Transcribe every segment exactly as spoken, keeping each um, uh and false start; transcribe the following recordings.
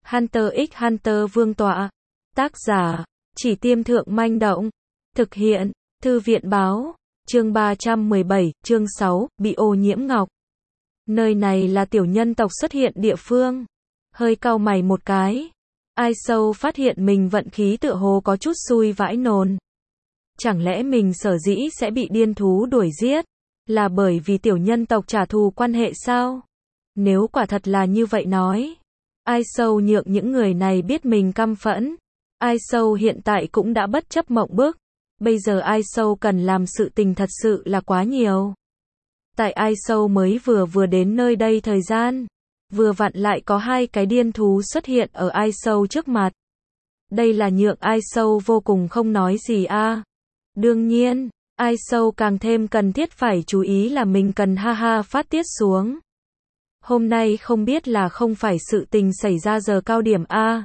Hunter x Hunter vương tọa. Tác giả, Chỉ Tiêm Thượng Manh Động. Thực hiện, Thư viện Báo. Chương ba trăm mười bảy, chương sáu, bị ô nhiễm ngọc. Nơi này là tiểu nhân tộc xuất hiện địa phương. Hơi cau mày một cái. Ai sâu phát hiện mình vận khí tựa hồ có chút xui vãi nồn. Chẳng lẽ mình sở dĩ sẽ bị điên thú đuổi giết, là bởi vì tiểu nhân tộc trả thù quan hệ sao? Nếu quả thật là như vậy nói, ai sâu nhượng những người này biết mình căm phẫn. Ai sâu hiện tại cũng đã bất chấp mộng bức. Bây giờ ai sâu cần làm sự tình thật sự là quá nhiều. Tại ai sâu mới vừa vừa đến nơi đây thời gian, vừa vặn lại có hai cái điên thú xuất hiện ở ai sâu trước mặt. Đây là nhượng ai sâu vô cùng không nói gì a. À. Đương nhiên, ai sâu càng thêm cần thiết phải chú ý là mình cần ha ha phát tiết xuống. Hôm nay không biết là không phải sự tình xảy ra giờ cao điểm a. À.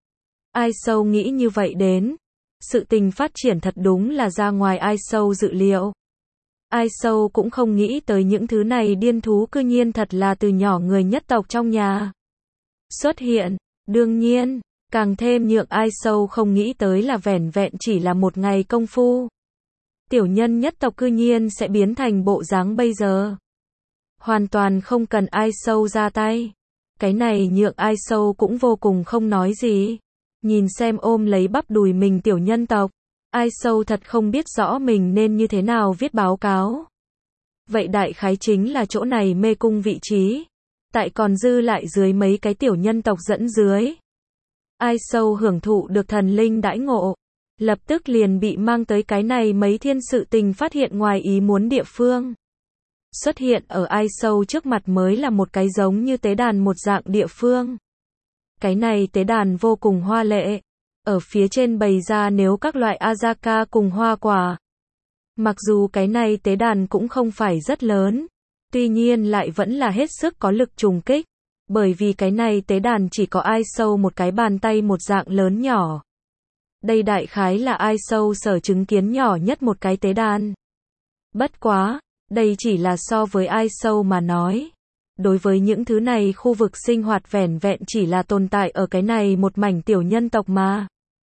Ai sâu nghĩ như vậy đến. Sự tình phát triển thật đúng là ra ngoài ai sâu dự liệu. Ai sâu cũng không nghĩ tới những thứ này điên thú cư nhiên thật là từ nhỏ người nhất tộc trong nhà xuất hiện. Đương nhiên, càng thêm nhượng ai sâu không nghĩ tới là vẻn vẹn chỉ là một ngày công phu. Tiểu nhân nhất tộc cư nhiên sẽ biến thành bộ dáng bây giờ. Hoàn toàn không cần ai sâu ra tay. Cái này nhượng ai sâu cũng vô cùng không nói gì. Nhìn xem ôm lấy bắp đùi mình tiểu nhân tộc. Ai sâu thật không biết rõ mình nên như thế nào viết báo cáo. Vậy đại khái chính là chỗ này mê cung vị trí. Tại còn dư lại dưới mấy cái tiểu nhân tộc dẫn dưới. Ai sâu hưởng thụ được thần linh đãi ngộ. Lập tức liền bị mang tới cái này mấy thiên sự tình phát hiện ngoài ý muốn địa phương. Xuất hiện ở ai sâu trước mặt mới là một cái giống như tế đàn một dạng địa phương. Cái này tế đàn vô cùng hoa lệ. Ở phía trên bày ra nếu các loại Azaka cùng hoa quả. Mặc dù cái này tế đàn cũng không phải rất lớn. Tuy nhiên lại vẫn là hết sức có lực trùng kích. Bởi vì cái này tế đàn chỉ có ai sâu một cái bàn tay một dạng lớn nhỏ. Đây đại khái là ai sâu sở chứng kiến nhỏ nhất một cái tế đàn. Bất quá, đây chỉ là so với ai sâu mà nói. Đối với những thứ này khu vực sinh hoạt vẻn vẹn chỉ là tồn tại ở cái này một mảnh tiểu nhân tộc mà.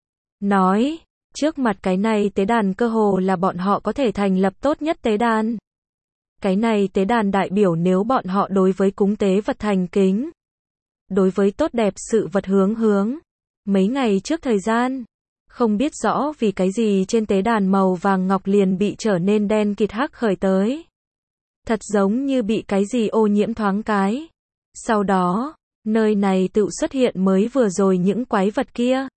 Nói, trước mặt cái này tế đàn cơ hồ là bọn họ có thể thành lập tốt nhất tế đàn. Cái này tế đàn đại biểu nếu bọn họ đối với cúng tế vật thành kính. Đối với tốt đẹp sự vật hướng hướng. Mấy ngày trước thời gian, không biết rõ vì cái gì trên tế đàn màu vàng ngọc liền bị trở nên đen kịt hắc khởi tới. Thật giống như bị cái gì ô nhiễm thoáng cái. Sau đó, nơi này tự xuất hiện mới vừa rồi những quái vật kia.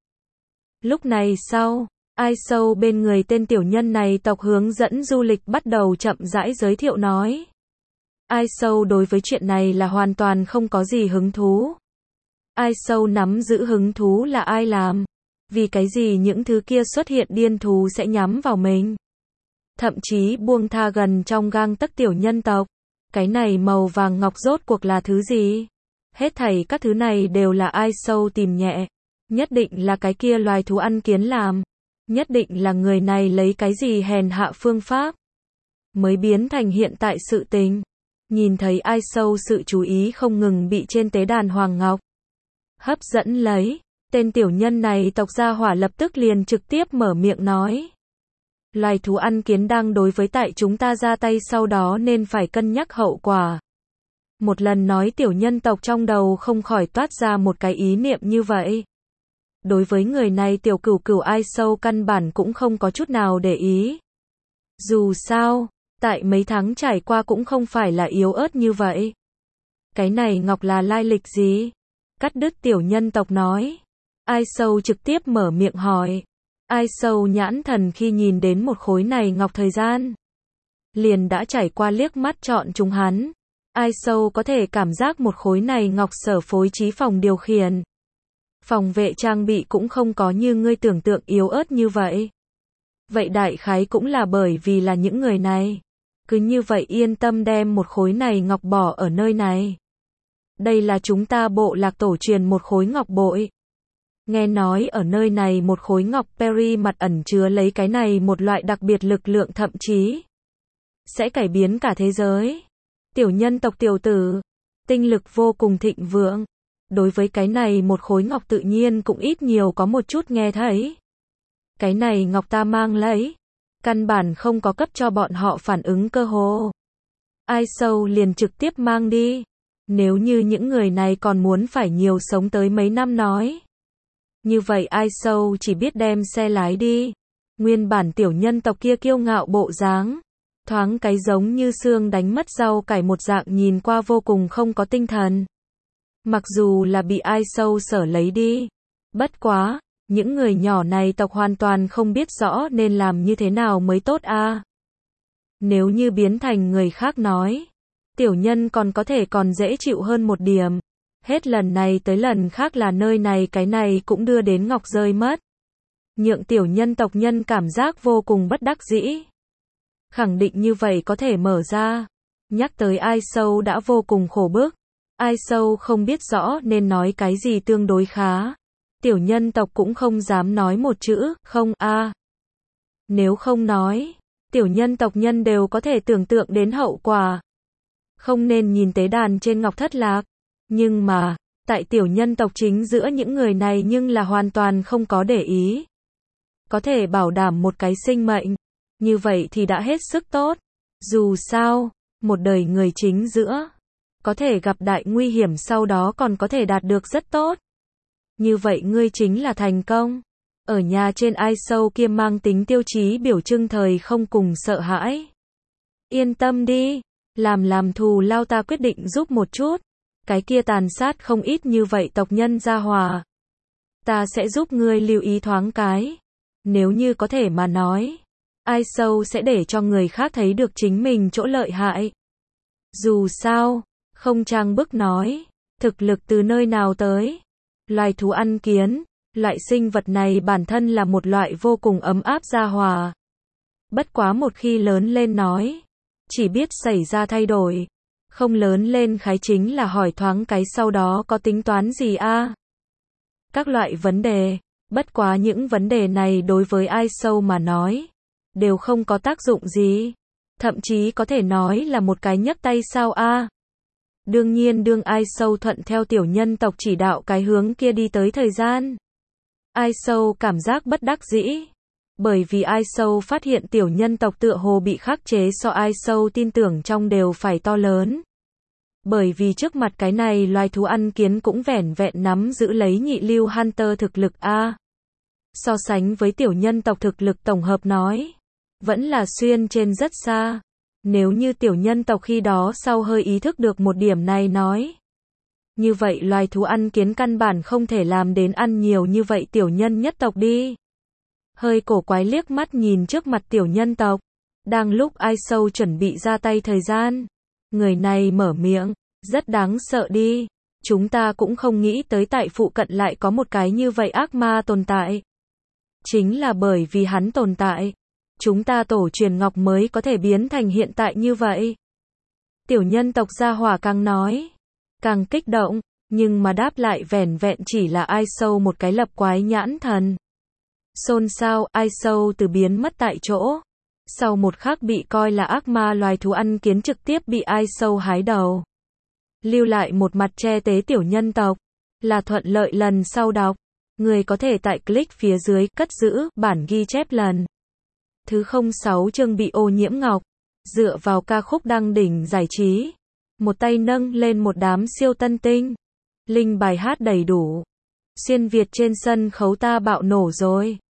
Lúc này sau, ai sâu bên người tên tiểu nhân này tộc hướng dẫn du lịch bắt đầu chậm rãi giới thiệu nói. Ai sâu đối với chuyện này là hoàn toàn không có gì hứng thú. Ai sâu nắm giữ hứng thú là ai làm. Vì cái gì những thứ kia xuất hiện điên thú sẽ nhắm vào mình. Thậm chí buông tha gần trong gang tấc tiểu nhân tộc. Cái này màu vàng ngọc rốt cuộc là thứ gì? Hết thảy các thứ này đều là ai sâu tìm nhẹ. Nhất định là cái kia loài thú ăn kiến làm. Nhất định là người này lấy cái gì hèn hạ phương pháp. Mới biến thành hiện tại sự tình. Nhìn thấy ai sâu sự chú ý không ngừng bị trên tế đàn hoàng ngọc hấp dẫn lấy. Tên tiểu nhân này tộc gia hỏa lập tức liền trực tiếp mở miệng nói. Loài thú ăn kiến đang đối với tại chúng ta ra tay sau đó nên phải cân nhắc hậu quả. Một lần nói tiểu nhân tộc trong đầu không khỏi toát ra một cái ý niệm như vậy. Đối với người này tiểu cửu cửu ai sâu căn bản cũng không có chút nào để ý. Dù sao, tại mấy tháng trải qua cũng không phải là yếu ớt như vậy. Cái này ngọc là lai lịch gì? Cắt đứt tiểu nhân tộc nói. Ai sâu trực tiếp mở miệng hỏi. Ai sâu nhãn thần khi nhìn đến một khối này ngọc thời gian. Liền đã trải qua liếc mắt chọn chúng hắn. Ai sâu có thể cảm giác một khối này ngọc sở phối trí phòng điều khiển. Phòng vệ trang bị cũng không có như ngươi tưởng tượng yếu ớt như vậy. Vậy đại khái cũng là bởi vì là những người này. Cứ như vậy yên tâm đem một khối này ngọc bỏ ở nơi này. Đây là chúng ta bộ lạc tổ truyền một khối ngọc bội. Nghe nói ở nơi này một khối ngọc peri mặt ẩn chứa lấy cái này một loại đặc biệt lực lượng thậm chí sẽ cải biến cả thế giới. Tiểu nhân tộc tiểu tử, tinh lực vô cùng thịnh vượng. Đối với cái này một khối ngọc tự nhiên cũng ít nhiều có một chút nghe thấy. Cái này ngọc ta mang lấy. Căn bản không có cấp cho bọn họ phản ứng cơ hồ. Ai sâu liền trực tiếp mang đi. Nếu như những người này còn muốn phải nhiều sống tới mấy năm nói. Như vậy ai sâu chỉ biết đem xe lái đi. Nguyên bản tiểu nhân tộc kia kiêu ngạo bộ dáng. Thoáng cái giống như xương đánh mất rau cải một dạng nhìn qua vô cùng không có tinh thần. Mặc dù là bị ai sâu sở lấy đi. Bất quá, những người nhỏ này tộc hoàn toàn không biết rõ nên làm như thế nào mới tốt a. À. Nếu như biến thành người khác nói, tiểu nhân còn có thể còn dễ chịu hơn một điểm. Hết lần này tới lần khác là nơi này cái này cũng đưa đến ngọc rơi mất. Nhượng tiểu nhân tộc nhân cảm giác vô cùng bất đắc dĩ. Khẳng định như vậy có thể mở ra. Nhắc tới ai sâu đã vô cùng khổ bức. Ai sâu không biết rõ nên nói cái gì tương đối khá. Tiểu nhân tộc cũng không dám nói một chữ, không a. À. Nếu không nói, tiểu nhân tộc nhân đều có thể tưởng tượng đến hậu quả. Không nên nhìn tế đàn trên ngọc thất lạc. Nhưng mà, tại tiểu nhân tộc chính giữa những người này nhưng là hoàn toàn không có để ý. Có thể bảo đảm một cái sinh mệnh. Như vậy thì đã hết sức tốt. Dù sao, một đời người chính giữa. Có thể gặp đại nguy hiểm sau đó còn có thể đạt được rất tốt. Như vậy ngươi chính là thành công. Ở nhà trên ai sâu kia mang tính tiêu chí biểu trưng thời không cùng sợ hãi. Yên tâm đi. Làm làm thù lao ta quyết định giúp một chút. Cái kia tàn sát không ít như vậy tộc nhân gia hòa. Ta sẽ giúp ngươi lưu ý thoáng cái. Nếu như có thể mà nói. Ai sâu sẽ để cho người khác thấy được chính mình chỗ lợi hại. Dù sao, không trang bức nói. Thực lực từ nơi nào tới. Loài thú ăn kiến. Loại sinh vật này bản thân là một loại vô cùng ấm áp gia hòa. Bất quá một khi lớn lên nói. Chỉ biết xảy ra thay đổi. Không lớn lên khái chính là hỏi thoáng cái sau đó có tính toán gì a? À? Các loại vấn đề. Bất quá những vấn đề này đối với ai sâu mà nói. Đều không có tác dụng gì. Thậm chí có thể nói là một cái nhấc tay sao a? À? Đương nhiên đương ai sâu thuận theo tiểu nhân tộc chỉ đạo cái hướng kia đi tới thời gian. Ai sâu cảm giác bất đắc dĩ. Bởi vì ai sâu phát hiện tiểu nhân tộc tựa hồ bị khắc chế so ai sâu tin tưởng trong đều phải to lớn. Bởi vì trước mặt cái này loài thú ăn kiến cũng vẻn vẹn nắm giữ lấy nhị lưu hunter thực lực a. So sánh với tiểu nhân tộc thực lực tổng hợp nói. Vẫn là xuyên trên rất xa. Nếu như tiểu nhân tộc khi đó sau hơi ý thức được một điểm này nói. Như vậy loài thú ăn kiến căn bản không thể làm đến ăn nhiều như vậy tiểu nhân nhất tộc đi. Hơi cổ quái liếc mắt nhìn trước mặt tiểu nhân tộc. Đang lúc ai sâu chuẩn bị ra tay thời gian. Người này mở miệng. Rất đáng sợ đi. Chúng ta cũng không nghĩ tới tại phụ cận lại có một cái như vậy ác ma tồn tại. Chính là bởi vì hắn tồn tại. Chúng ta tổ truyền ngọc mới có thể biến thành hiện tại như vậy. Tiểu nhân tộc gia hỏa càng nói. Càng kích động. Nhưng mà đáp lại vẻn vẹn chỉ là ai sâu một cái lập quái nhãn thần. Xôn xao, ai sâu từ biến mất tại chỗ. Sau một khắc bị coi là ác ma loài thú ăn kiến trực tiếp bị ai sâu hái đầu. Lưu lại một mặt che tế tiểu nhân tộc. Là thuận lợi lần sau đọc. Người có thể tại click phía dưới cất giữ bản ghi chép lần. Thứ không sáu chương bị ô nhiễm ngọc. Dựa vào ca khúc đăng đỉnh giải trí. Một tay nâng lên một đám siêu tân tinh. Linh bài hát đầy đủ. Xuyên Việt trên sân khấu ta bạo nổ rồi.